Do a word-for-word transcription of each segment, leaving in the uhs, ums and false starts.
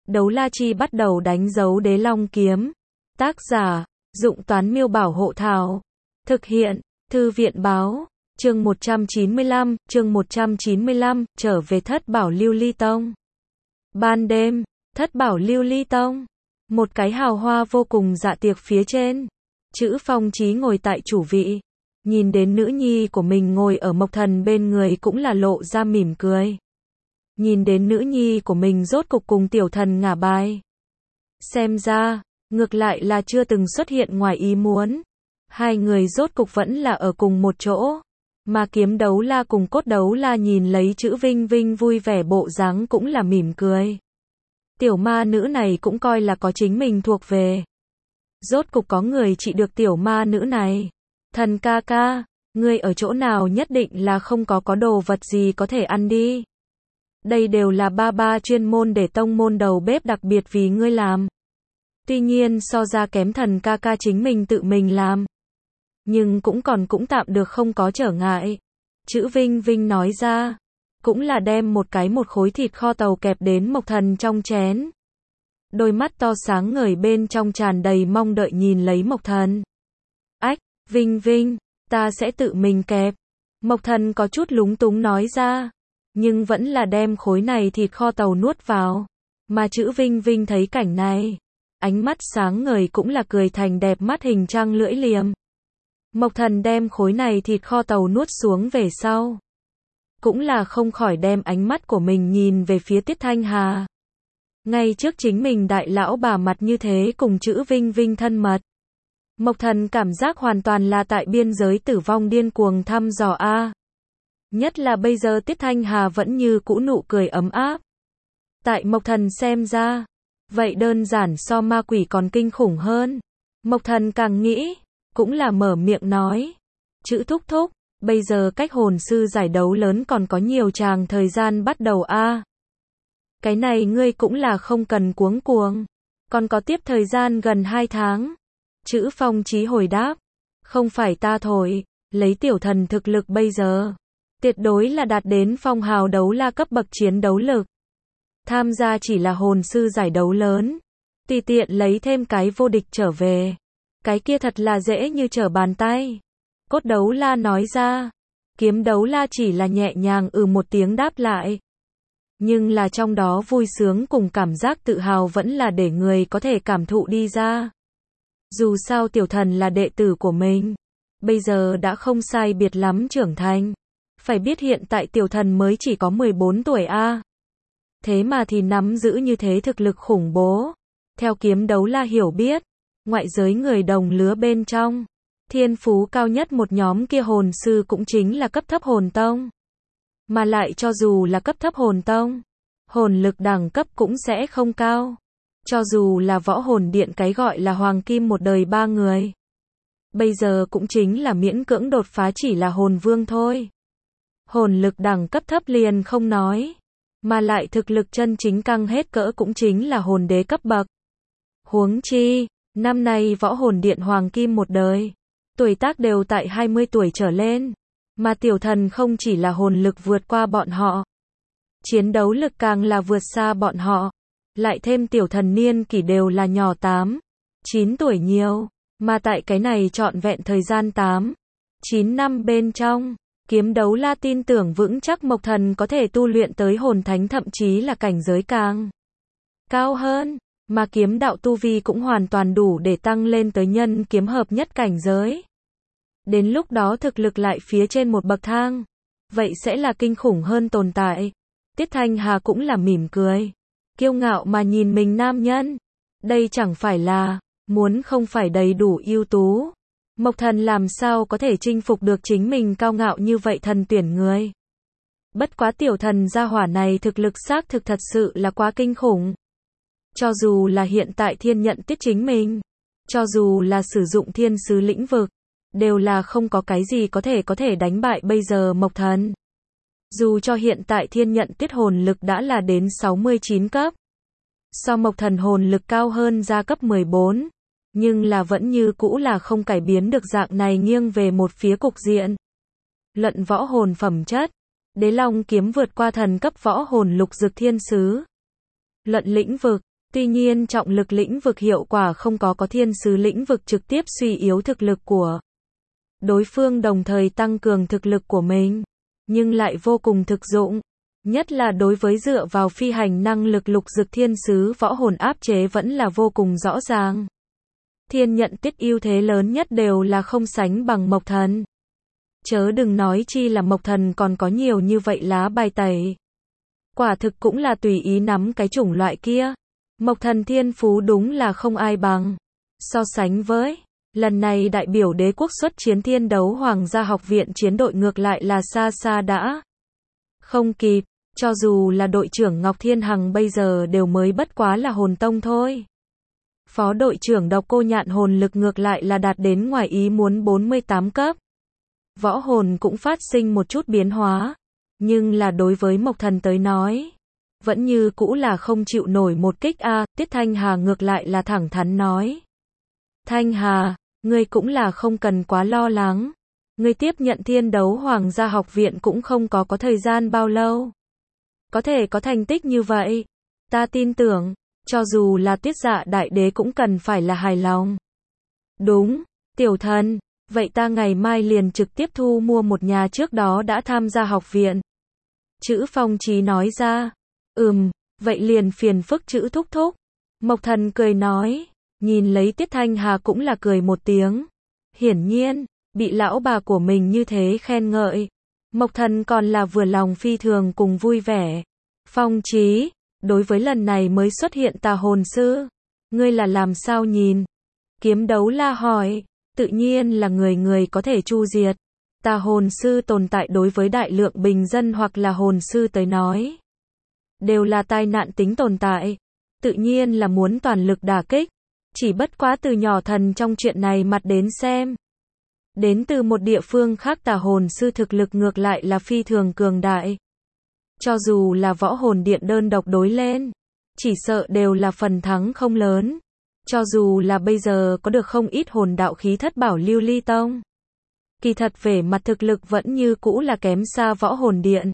Đấu la chi bắt đầu đánh dấu đế long kiếm. Tác giả, Dụng Toán Miêu Bảo Hộ Thảo. Thực hiện, Thư viện Báo. Chương một trăm chín mươi lăm, chương một trăm chín mươi lăm, trở về Thất Bảo Lưu Ly Tông. Ban đêm, Thất Bảo Lưu Ly Tông. Một cái hào hoa vô cùng dạ tiệc phía trên. Chữ Phong Chí ngồi tại chủ vị. Nhìn đến nữ nhi của mình ngồi ở Mộc Thần bên người cũng là lộ ra mỉm cười. Nhìn đến nữ nhi của mình rốt cục cùng tiểu thần ngả bài. Xem ra, ngược lại là chưa từng xuất hiện ngoài ý muốn. Hai người rốt cục vẫn là ở cùng một chỗ. Mà Kiếm Đấu La cùng Cốt Đấu La nhìn lấy chữ Vinh Vinh vui vẻ bộ dáng cũng là mỉm cười. Tiểu ma nữ này cũng coi là có chính mình thuộc về. Rốt cục có người trị được tiểu ma nữ này. Thần ca ca, ngươi ở chỗ nào nhất định là không có có đồ vật gì có thể ăn đi. Đây đều là ba ba chuyên môn để tông môn đầu bếp đặc biệt vì ngươi làm. Tuy nhiên so ra kém thần ca ca chính mình tự mình làm. Nhưng cũng còn cũng tạm được không có trở ngại. Chữ Vinh Vinh nói ra. Cũng là đem một cái một khối thịt kho tàu kẹp đến Mộc Thần trong chén. Đôi mắt to sáng ngời bên trong tràn đầy mong đợi nhìn lấy Mộc Thần. Ách, Vinh Vinh, ta sẽ tự mình kẹp. Mộc Thần có chút lúng túng nói ra. Nhưng vẫn là đem khối này thịt kho tàu nuốt vào. Mà chữ Vinh Vinh thấy cảnh này. Ánh mắt sáng ngời cũng là cười thành đẹp mắt hình trăng lưỡi liềm. Mộc Thần đem khối này thịt kho tàu nuốt xuống về sau. Cũng là không khỏi đem ánh mắt của mình nhìn về phía Tiết Thanh Hà. Ngay trước chính mình đại lão bà mặt như thế cùng chữ Vinh Vinh thân mật. Mộc Thần cảm giác hoàn toàn là tại biên giới tử vong điên cuồng thăm dò a. Nhất là bây giờ Tiết Thanh Hà vẫn như cũ nụ cười ấm áp. Tại Mộc Thần xem ra, vậy đơn giản so ma quỷ còn kinh khủng hơn. Mộc Thần càng nghĩ, cũng là mở miệng nói. Chữ thúc thúc, bây giờ cách hồn sư giải đấu lớn còn có nhiều tràng thời gian bắt đầu a. Cái này ngươi cũng là không cần cuống cuồng. Còn có tiếp thời gian gần hai tháng. Chữ Phong Chí hồi đáp. Không phải ta thổi, lấy tiểu thần thực lực bây giờ. Tuyệt đối là đạt đến phong hào đấu la cấp bậc chiến đấu lực. Tham gia chỉ là hồn sư giải đấu lớn. Tùy tiện lấy thêm cái vô địch trở về. Cái kia thật là dễ như trở bàn tay. Cốt Đấu La nói ra. Kiếm Đấu La chỉ là nhẹ nhàng ừ một tiếng đáp lại. Nhưng là trong đó vui sướng cùng cảm giác tự hào vẫn là để người có thể cảm thụ đi ra. Dù sao tiểu thần là đệ tử của mình. Bây giờ đã không sai biệt lắm trưởng thành. Phải biết hiện tại tiểu thần mới chỉ có mười bốn tuổi a. Thế mà thì nắm giữ như thế thực lực khủng bố. Theo Kiếm Đấu La hiểu biết. Ngoại giới người đồng lứa bên trong. Thiên phú cao nhất một nhóm kia hồn sư cũng chính là cấp thấp hồn tông. Mà lại cho dù là cấp thấp hồn tông, hồn lực đẳng cấp cũng sẽ không cao. Cho dù là võ hồn điện cái gọi là hoàng kim một đời ba người. Bây giờ cũng chính là miễn cưỡng đột phá chỉ là hồn vương thôi. Hồn lực đẳng cấp thấp liền không nói. Mà lại thực lực chân chính căng hết cỡ cũng chính là hồn đế cấp bậc. Huống chi, năm nay võ hồn điện hoàng kim một đời. Tuổi tác đều tại hai mươi tuổi trở lên. Mà tiểu thần không chỉ là hồn lực vượt qua bọn họ. Chiến đấu lực càng là vượt xa bọn họ. Lại thêm tiểu thần niên kỷ đều là nhỏ tám, chín tuổi nhiều. Mà tại cái này trọn vẹn thời gian tám, chín năm bên trong. Kiếm Đấu La tin tưởng vững chắc Mộc Thần có thể tu luyện tới hồn thánh thậm chí là cảnh giới càng cao hơn. Mà kiếm đạo tu vi cũng hoàn toàn đủ để tăng lên tới nhân kiếm hợp nhất cảnh giới. Đến lúc đó thực lực lại phía trên một bậc thang. Vậy sẽ là kinh khủng hơn tồn tại. Tiết Thanh Hà cũng là mỉm cười. Kiêu ngạo mà nhìn mình nam nhân. Đây chẳng phải là, muốn không phải đầy đủ ưu tú. Mộc Thần làm sao có thể chinh phục được chính mình cao ngạo như vậy thần tuyển người. Bất quá tiểu thần gia hỏa này thực lực xác thực thật sự là quá kinh khủng. Cho dù là hiện tại thiên nhận tiết chính mình. Cho dù là sử dụng thiên sứ lĩnh vực. Đều là không có cái gì có thể có thể đánh bại bây giờ Mộc Thần. Dù cho hiện tại thiên nhận tiết hồn lực đã là đến sáu mươi chín cấp. So Mộc Thần hồn lực cao hơn ra cấp mười bốn. Nhưng là vẫn như cũ là không cải biến được dạng này nghiêng về một phía cục diện. Luận võ hồn phẩm chất. Đế Long kiếm vượt qua thần cấp võ hồn lục dực thiên sứ. Luận lĩnh vực. Tuy nhiên trọng lực lĩnh vực hiệu quả không có có thiên sứ lĩnh vực trực tiếp suy yếu thực lực của đối phương đồng thời tăng cường thực lực của mình, nhưng lại vô cùng thực dụng. Nhất là đối với dựa vào phi hành năng lực lục dực thiên sứ võ hồn áp chế vẫn là vô cùng rõ ràng. Thiên nhận tiết ưu thế lớn nhất đều là không sánh bằng Mộc Thần. Chớ đừng nói chi là Mộc Thần còn có nhiều như vậy lá bài tẩy. Quả thực cũng là tùy ý nắm cái chủng loại kia. Mộc Thần thiên phú đúng là không ai bằng. So sánh với, lần này đại biểu đế quốc xuất chiến thiên đấu hoàng gia học viện chiến đội ngược lại là xa xa đã không kịp, cho dù là đội trưởng Ngọc Thiên Hằng bây giờ đều mới bất quá là hồn tông thôi. Phó đội trưởng Độc Cô Nhạn hồn lực ngược lại là đạt đến ngoài ý muốn bốn mươi tám cấp. Võ hồn cũng phát sinh một chút biến hóa, nhưng là đối với Mộc Thần tới nói, vẫn như cũ là không chịu nổi một kích a. Tiết Thanh Hà ngược lại là thẳng thắn nói. Thanh Hà, ngươi cũng là không cần quá lo lắng. Ngươi tiếp nhận thiên đấu hoàng gia học viện cũng không có có thời gian bao lâu. Có thể có thành tích như vậy, ta tin tưởng, cho dù là Tuyết Dạ đại đế cũng cần phải là hài lòng. Đúng, tiểu thần, vậy ta ngày mai liền trực tiếp thu mua một nhà trước đó đã tham gia học viện. Chữ Phong Chí nói ra. Ừm, vậy liền phiền phức Chữ thúc thúc. Mộc Thần cười nói, nhìn lấy Tiết Thanh Hà cũng là cười một tiếng. Hiển nhiên, bị lão bà của mình như thế khen ngợi, Mộc Thần còn là vừa lòng phi thường cùng vui vẻ. Phong Chí, đối với lần này mới xuất hiện tà hồn sư, ngươi là làm sao nhìn? Kiếm Đấu La hỏi, tự nhiên là người người có thể chu diệt. Tà hồn sư tồn tại đối với đại lượng bình dân hoặc là hồn sư tới nói, đều là tai nạn tính tồn tại, tự nhiên là muốn toàn lực đả kích. Chỉ bất quá từ nhỏ thần trong chuyện này mặt đến xem, đến từ một địa phương khác tà hồn sư thực lực ngược lại là phi thường cường đại. Cho dù là võ hồn điện đơn độc đối lên, chỉ sợ đều là phần thắng không lớn. Cho dù là bây giờ có được không ít hồn đạo khí thất bảo lưu ly tông, kỳ thật về mặt thực lực vẫn như cũ là kém xa võ hồn điện.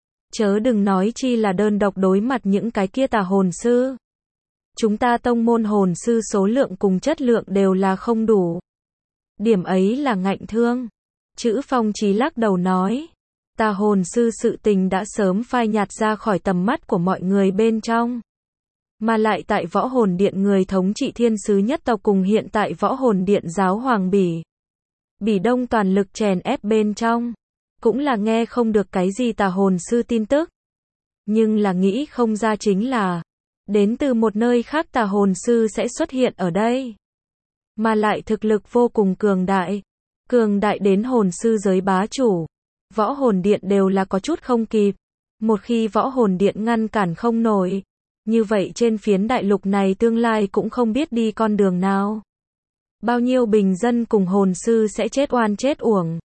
Chớ đừng nói chi là đơn độc đối mặt những cái kia tà hồn sư. Chúng ta tông môn hồn sư số lượng cùng chất lượng đều là không đủ. Điểm ấy là ngạnh thương. Chữ Phong Chí lắc đầu nói. Tà hồn sư sự tình đã sớm phai nhạt ra khỏi tầm mắt của mọi người bên trong. Mà lại tại võ hồn điện người thống trị thiên sứ nhất tộc cùng hiện tại võ hồn điện giáo hoàng Bỉ. Bỉ Đông toàn lực chèn ép bên trong. Cũng là nghe không được cái gì tà hồn sư tin tức. Nhưng là nghĩ không ra chính là, đến từ một nơi khác tà hồn sư sẽ xuất hiện ở đây. Mà lại thực lực vô cùng cường đại. Cường đại đến hồn sư giới bá chủ. Võ hồn điện đều là có chút không kịp. Một khi võ hồn điện ngăn cản không nổi, như vậy trên phiến đại lục này tương lai cũng không biết đi con đường nào. Bao nhiêu bình dân cùng hồn sư sẽ chết oan chết uổng.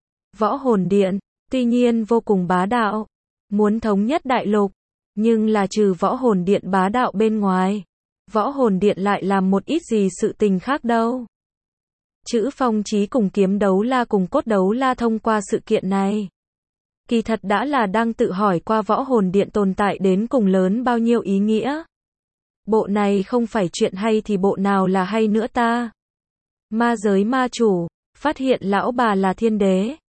Võ hồn điện, tuy nhiên vô cùng bá đạo, muốn thống nhất đại lục, nhưng là trừ võ hồn điện bá đạo bên ngoài, võ hồn điện lại làm một ít gì sự tình khác đâu. Chữ Phong Chí cùng Kiếm Đấu La cùng Cốt Đấu La thông qua sự kiện này, kỳ thật đã là đang tự hỏi qua võ hồn điện tồn tại đến cùng lớn bao nhiêu ý nghĩa. Bộ này không phải chuyện hay thì bộ nào là hay nữa ta? Ma giới ma chủ, phát hiện lão bà là thiên đế.